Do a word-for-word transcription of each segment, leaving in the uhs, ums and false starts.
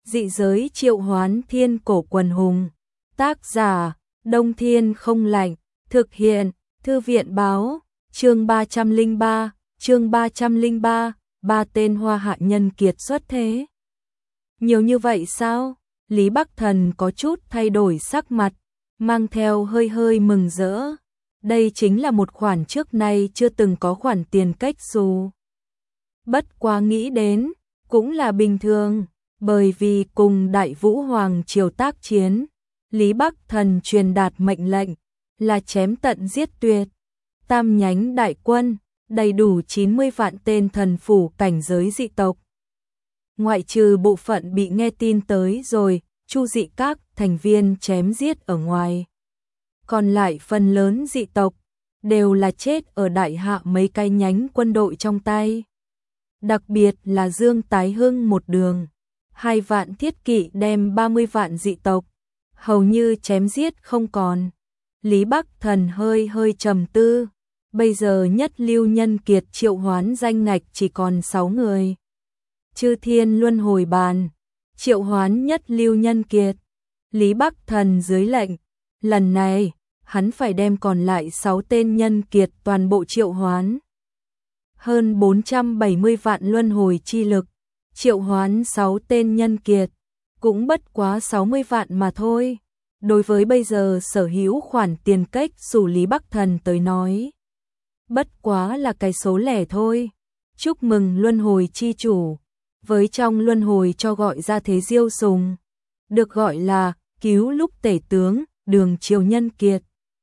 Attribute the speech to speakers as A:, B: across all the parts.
A: Dị giới triệu hoán thiên cổ quần hùng. Tác giả, Đông Thiên Không Lạnh. Thực hiện, Thư viện báo. Chương ba trăm lẻ ba, chương ba trăm lẻ ba, ba tên hoa hạ nhân kiệt xuất thế. Nhiều như vậy sao? Lý Bắc Thần có chút thay đổi sắc mặt, mang theo hơi hơi mừng rỡ. Đây chính là một khoản trước nay chưa từng có khoản tiền cách xù. Bất quá nghĩ đến, cũng là bình thường, bởi vì cùng Đại Vũ Hoàng triều tác chiến, Lý Bắc Thần truyền đạt mệnh lệnh là chém tận giết tuyệt. Tam nhánh đại quân, đầy đủ chín mươi vạn tên thần phủ cảnh giới dị tộc. Ngoại trừ bộ phận bị nghe tin tới rồi, Chu dị các thành viên chém giết ở ngoài. Còn lại phần lớn dị tộc, đều là chết ở đại hạ mấy cái nhánh quân đội trong tay. Đặc biệt là Dương Tái Hưng một đường, hai vạn thiết kỵ đem ba mươi vạn dị tộc, hầu như chém giết không còn. Lý Bắc Thần hơi hơi trầm tư, bây giờ nhất lưu nhân kiệt triệu hoán danh ngạch chỉ còn sáu người. Chư Thiên Luân Hồi Bàn, triệu hoán nhất lưu nhân kiệt. Lý Bắc Thần dưới lệnh, lần này, hắn phải đem còn lại sáu tên nhân kiệt toàn bộ triệu hoán. Hơn bốn trăm bảy mươi vạn luân hồi chi lực, triệu hoán sáu tên nhân kiệt, cũng bất quá sáu mươi vạn mà thôi. Đối với bây giờ sở hữu khoản tiền cách xù Lý Bắc Thần tới nói, bất quá là cái số lẻ thôi. Chúc mừng luân hồi chi chủ, với trong luân hồi cho gọi ra thế Diêu Sùng, được gọi là cứu lúc tể tướng, đường triều nhân kiệt.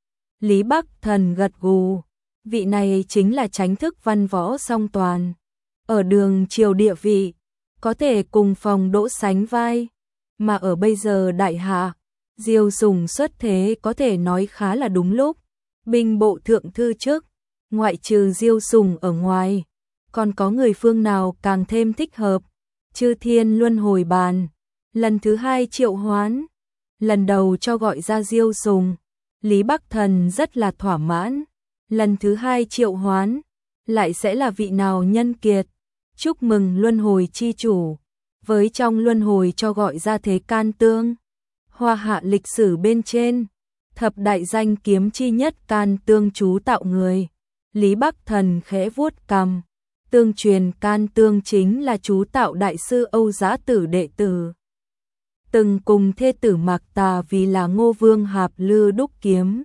A: Lý Bắc Thần gật gù, vị này chính là Chánh thức văn võ song toàn, ở đường triều địa vị, có thể cùng phòng Đỗ sánh vai, mà ở bây giờ đại hạ, Diêu Sùng xuất thế có thể nói khá là đúng lúc. Binh bộ thượng thư chức, ngoại trừ Diêu Sùng ở ngoài, còn có người phương nào càng thêm thích hợp? Chư Thiên Luân Hồi Bàn, lần thứ hai triệu hoán, lần đầu cho gọi ra Diêu Sùng, Lý Bắc Thần rất là thỏa mãn. Lần thứ hai triệu hoán, lại sẽ là vị nào nhân kiệt? Chúc mừng luân hồi chi chủ, với trong luân hồi cho gọi ra thế can tương. Hoa hạ lịch sử bên trên, thập đại danh kiếm chi nhất can tương chú tạo người. Lý Bắc Thần khẽ vuốt cằm, tương truyền can tương chính là chú tạo đại sư Âu Giá Tử đệ tử. Từng cùng thê tử Mạc Tà vì là Ngô Vương Hạp Lư đúc kiếm.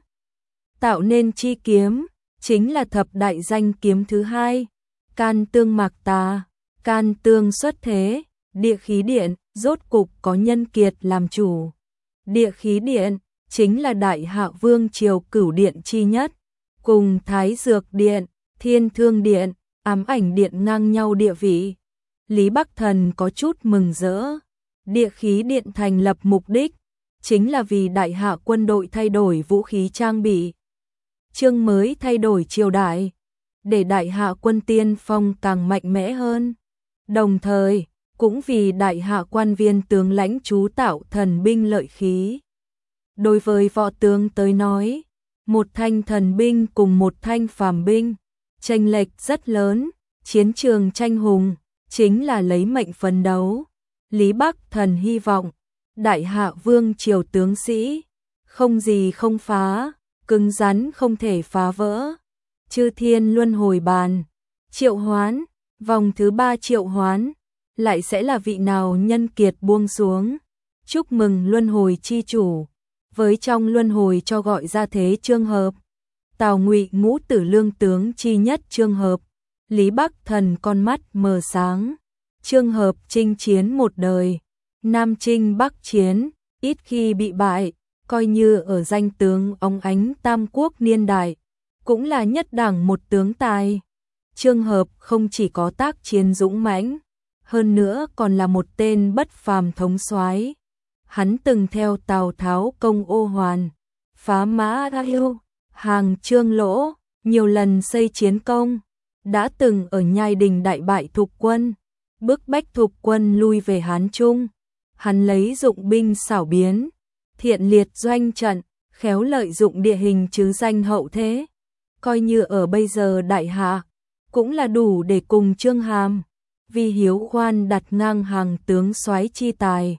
A: Tạo nên chi kiếm, chính là thập đại danh kiếm thứ hai. Can tương Mạc Tà, can tương xuất thế, địa khí điện, rốt cục có nhân kiệt làm chủ. Địa khí điện, chính là đại hạ vương triều cửu điện chi nhất, cùng Thái Dược Điện, Thiên Thương Điện, Ám Ảnh Điện ngang nhau địa vị. Lý Bắc Thần có chút mừng rỡ. Địa khí điện thành lập mục đích, chính là vì đại hạ quân đội thay đổi vũ khí trang bị. Chương mới thay đổi triều đại, để đại hạ quân tiên phong càng mạnh mẽ hơn. Đồng thời, cũng vì đại hạ quan viên tướng lãnh chú tạo thần binh lợi khí. Đối với võ tướng tới nói, một thanh thần binh cùng một thanh phàm binh, chênh lệch rất lớn, chiến trường tranh hùng, chính là lấy mệnh phấn đấu. Lý Bắc Thần hy vọng, đại hạ vương triều tướng sĩ, không gì không phá, cứng rắn không thể phá vỡ. Chư Thiên Luân Hồi Bàn, triệu hoán, vòng thứ ba triệu hoán, lại sẽ là vị nào nhân kiệt buông xuống. Chúc mừng luân hồi chi chủ, với trong luân hồi cho gọi ra thế chương hợp. Tào Ngụy Ngũ Tử Lương tướng chi nhất chương hợp. Lý Bắc Thần con mắt mờ sáng. Chương hợp chinh chiến một đời, Nam chinh Bắc chiến, ít khi bị bại, coi như ở danh tướng óng ánh tam quốc niên đại, cũng là nhất đẳng một tướng tài. Chương hợp không chỉ có tác chiến dũng mãnh, hơn nữa còn là một tên bất phàm thống soái. Hắn từng theo Tào Tháo công ô hoàn, phá mã đa yêu, hàng Trương Lỗ, nhiều lần xây chiến công, đã từng ở Nhai Đình đại bại Thục quân, bức bách Thục quân lui về Hán Trung. Hắn lấy dụng binh xảo biến, thiện liệt doanh trận, khéo lợi dụng địa hình chứ danh hậu thế, coi như ở bây giờ đại hạ, cũng là đủ để cùng Trương Hàm, Vi Hiếu Khoan đặt ngang hàng tướng soái chi tài,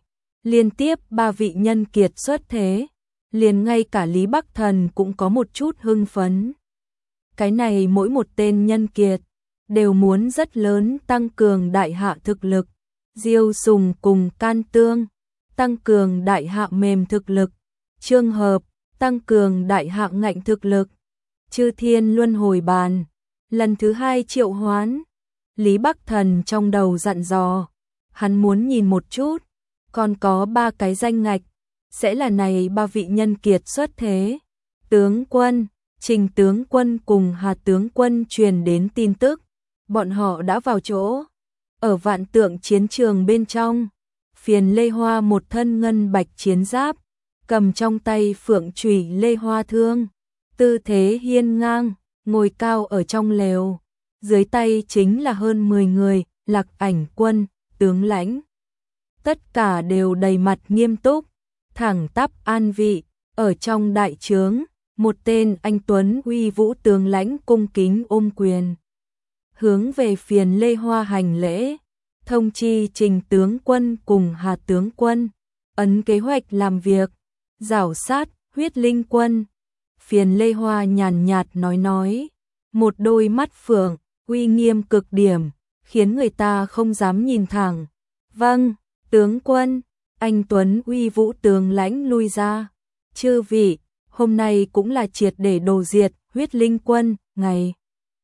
A: Liên tiếp ba vị nhân kiệt xuất thế, liền ngay cả Lý Bắc Thần cũng có một chút hưng phấn. Cái này mỗi một tên nhân kiệt đều muốn rất lớn tăng cường đại hạ thực lực, Diêu Sùng cùng Can Tương tăng cường đại hạ mềm thực lực, Trương Hợp tăng cường đại hạ ngạnh thực lực. Chư Thiên Luân Hồi Bàn lần thứ hai triệu hoán. Lý Bắc Thần trong đầu dặn dò, hắn muốn nhìn một chút, còn có ba cái danh ngạch, sẽ là này ba vị nhân kiệt xuất thế. Tướng quân, Trình tướng quân cùng Hà tướng quân truyền đến tin tức, bọn họ đã vào chỗ. Ở vạn tượng chiến trường bên trong, Phiền Lê Hoa một thân ngân bạch chiến giáp, cầm trong tay phượng chùy Lê Hoa thương, tư thế hiên ngang, ngồi cao ở trong lều. Dưới tay chính là hơn mười người, Lạc Ảnh quân, tướng lãnh. Tất cả đều đầy mặt nghiêm túc, thẳng tắp an vị, ở trong đại trướng, một tên anh tuấn uy vũ tướng lãnh cung kính ôm quyền. Hướng về Phiền Lê Hoa hành lễ, thông chi Trình tướng quân cùng Hà tướng quân, ấn kế hoạch làm việc, rảo sát huyết linh quân. Phiền Lê Hoa nhàn nhạt nói nói, một đôi mắt phượng, uy nghiêm cực điểm, khiến người ta không dám nhìn thẳng. Vâng, tướng quân. Anh tuấn uy vũ tướng lãnh lui ra. Chư vị, hôm nay cũng là triệt để đồ diệt huyết linh quân, ngày.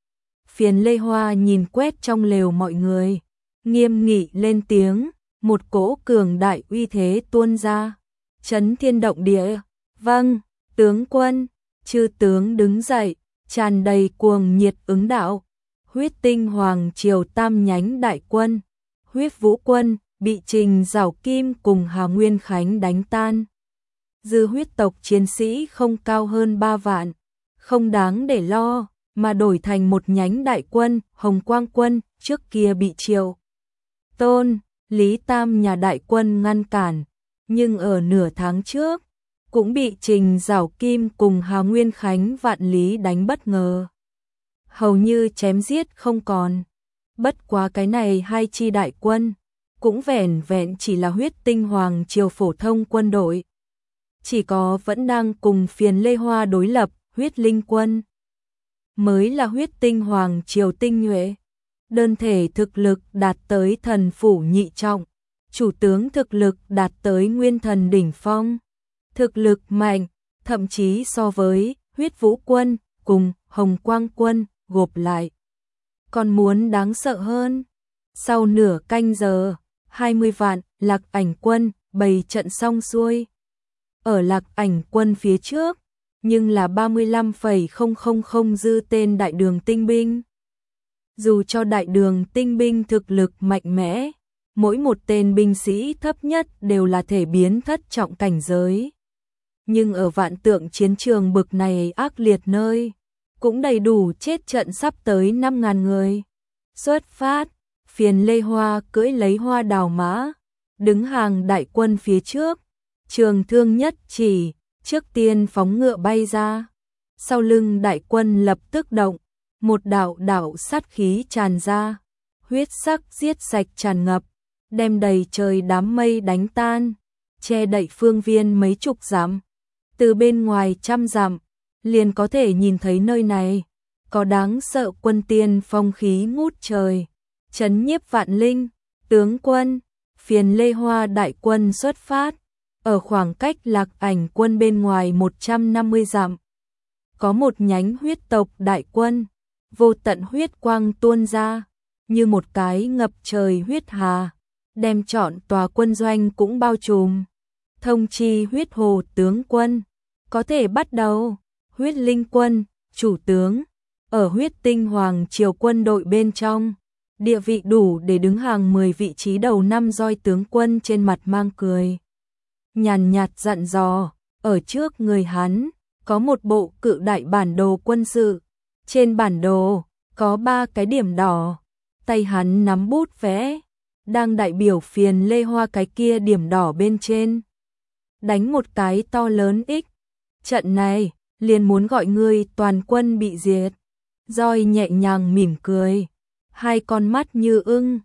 A: Phiền Lê Hoa nhìn quét trong lều mọi người, nghiêm nghị lên tiếng, một cỗ cường đại uy thế tuôn ra, chấn thiên động địa. Vâng, tướng quân. Chư tướng đứng dậy, tràn đầy cuồng nhiệt ứng đạo. Huyết tinh hoàng triều tam nhánh đại quân, huyết vũ quân, bị Trình Giảo Kim cùng Hà Nguyên Khánh đánh tan. Dư huyết tộc chiến sĩ không cao hơn ba vạn, không đáng để lo, mà đổi thành một nhánh đại quân, Hồng Quang quân, trước kia bị Triệu Tôn, Lý Tam nhà đại quân ngăn cản, nhưng ở nửa tháng trước, cũng bị Trình Giảo Kim cùng Hà Nguyên Khánh vạn lý đánh bất ngờ. Hầu như chém giết không còn. Bất quá cái này hai chi đại quân, cũng vẻn vẹn chỉ là huyết tinh hoàng triều phổ thông quân đội. Chỉ có vẫn đang cùng Phiền Lê Hoa đối lập, huyết linh quân mới là huyết tinh hoàng triều tinh nhuệ. Đơn thể thực lực đạt tới thần phủ nhị trọng, chủ tướng thực lực đạt tới nguyên thần đỉnh phong. Thực lực mạnh, thậm chí so với huyết vũ quân cùng Hồng Quang quân gộp lại còn muốn đáng sợ hơn. Sau nửa canh giờ, hai mươi vạn Lạc Ảnh quân bày trận xong xuôi. Ở Lạc Ảnh quân phía trước, nhưng là ba mươi lăm phẩy không không không dư tên đại đường tinh binh. Dù cho đại đường tinh binh thực lực mạnh mẽ, mỗi một tên binh sĩ thấp nhất đều là thể biến thất trọng cảnh giới. Nhưng ở vạn tượng chiến trường bực này ác liệt nơi, cũng đầy đủ chết trận sắp tới năm ngàn người. Xuất phát, Phiền Lê Hoa cưỡi lấy hoa đào mã, đứng hàng đại quân phía trước, trường thương nhất chỉ, trước tiên phóng ngựa bay ra. Sau lưng đại quân lập tức động, một đạo đạo sát khí tràn ra, huyết sắc giết sạch tràn ngập, đem đầy trời đám mây đánh tan, che đậy phương viên mấy chục dặm. Từ bên ngoài trăm dặm, liền có thể nhìn thấy nơi này, có đáng sợ quân tiên phong khí ngút trời, chấn nhiếp vạn linh. Tướng quân, Phiền Lê Hoa đại quân xuất phát, ở khoảng cách Lạc Ảnh quân bên ngoài một trăm năm mươi dặm. Có một nhánh huyết tộc đại quân, vô tận huyết quang tuôn ra, như một cái ngập trời huyết hà, đem trọn tòa quân doanh cũng bao trùm. Thông chi huyết hồ tướng quân, có thể bắt đầu. Huyết linh quân, chủ tướng, ở huyết tinh hoàng triều quân đội bên trong, địa vị đủ để đứng hàng mười vị trí đầu năm roi tướng quân trên mặt mang cười. Nhàn nhạt dặn dò, ở trước người hắn, có một bộ cự đại bản đồ quân sự. Trên bản đồ, có ba cái điểm đỏ, tay hắn nắm bút vẽ, đang đại biểu Phiền Lê Hoa cái kia điểm đỏ bên trên. Đánh một cái to lớn X. Trận này, liền muốn gọi ngươi toàn quân bị diệt. Roi nhẹ nhàng mỉm cười, hai con mắt như ưng,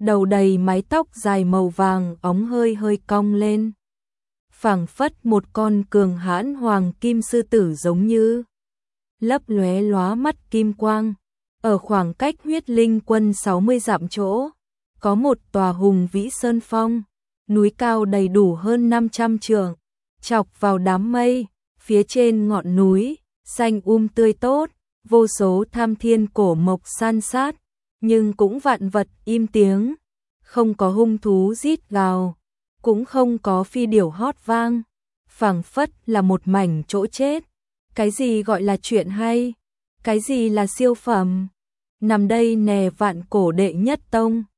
A: đầu đầy mái tóc dài màu vàng óng hơi hơi cong lên. Phảng phất một con cường hãn hoàng kim sư tử giống như lấp lóe lóa mắt kim quang. Ở khoảng cách huyết linh quân sáu mươi dặm chỗ, có một tòa hùng vĩ sơn phong, núi cao đầy đủ hơn năm trăm trượng, chọc vào đám mây, phía trên ngọn núi, xanh um tươi tốt, vô số tham thiên cổ mộc san sát, nhưng cũng vạn vật im tiếng, không có hung thú rít gào, cũng không có phi điểu hót vang, phảng phất là một mảnh chỗ chết. Cái gì gọi là chuyện hay? Cái gì là siêu phẩm? Nằm đây nè vạn cổ đệ nhất tông,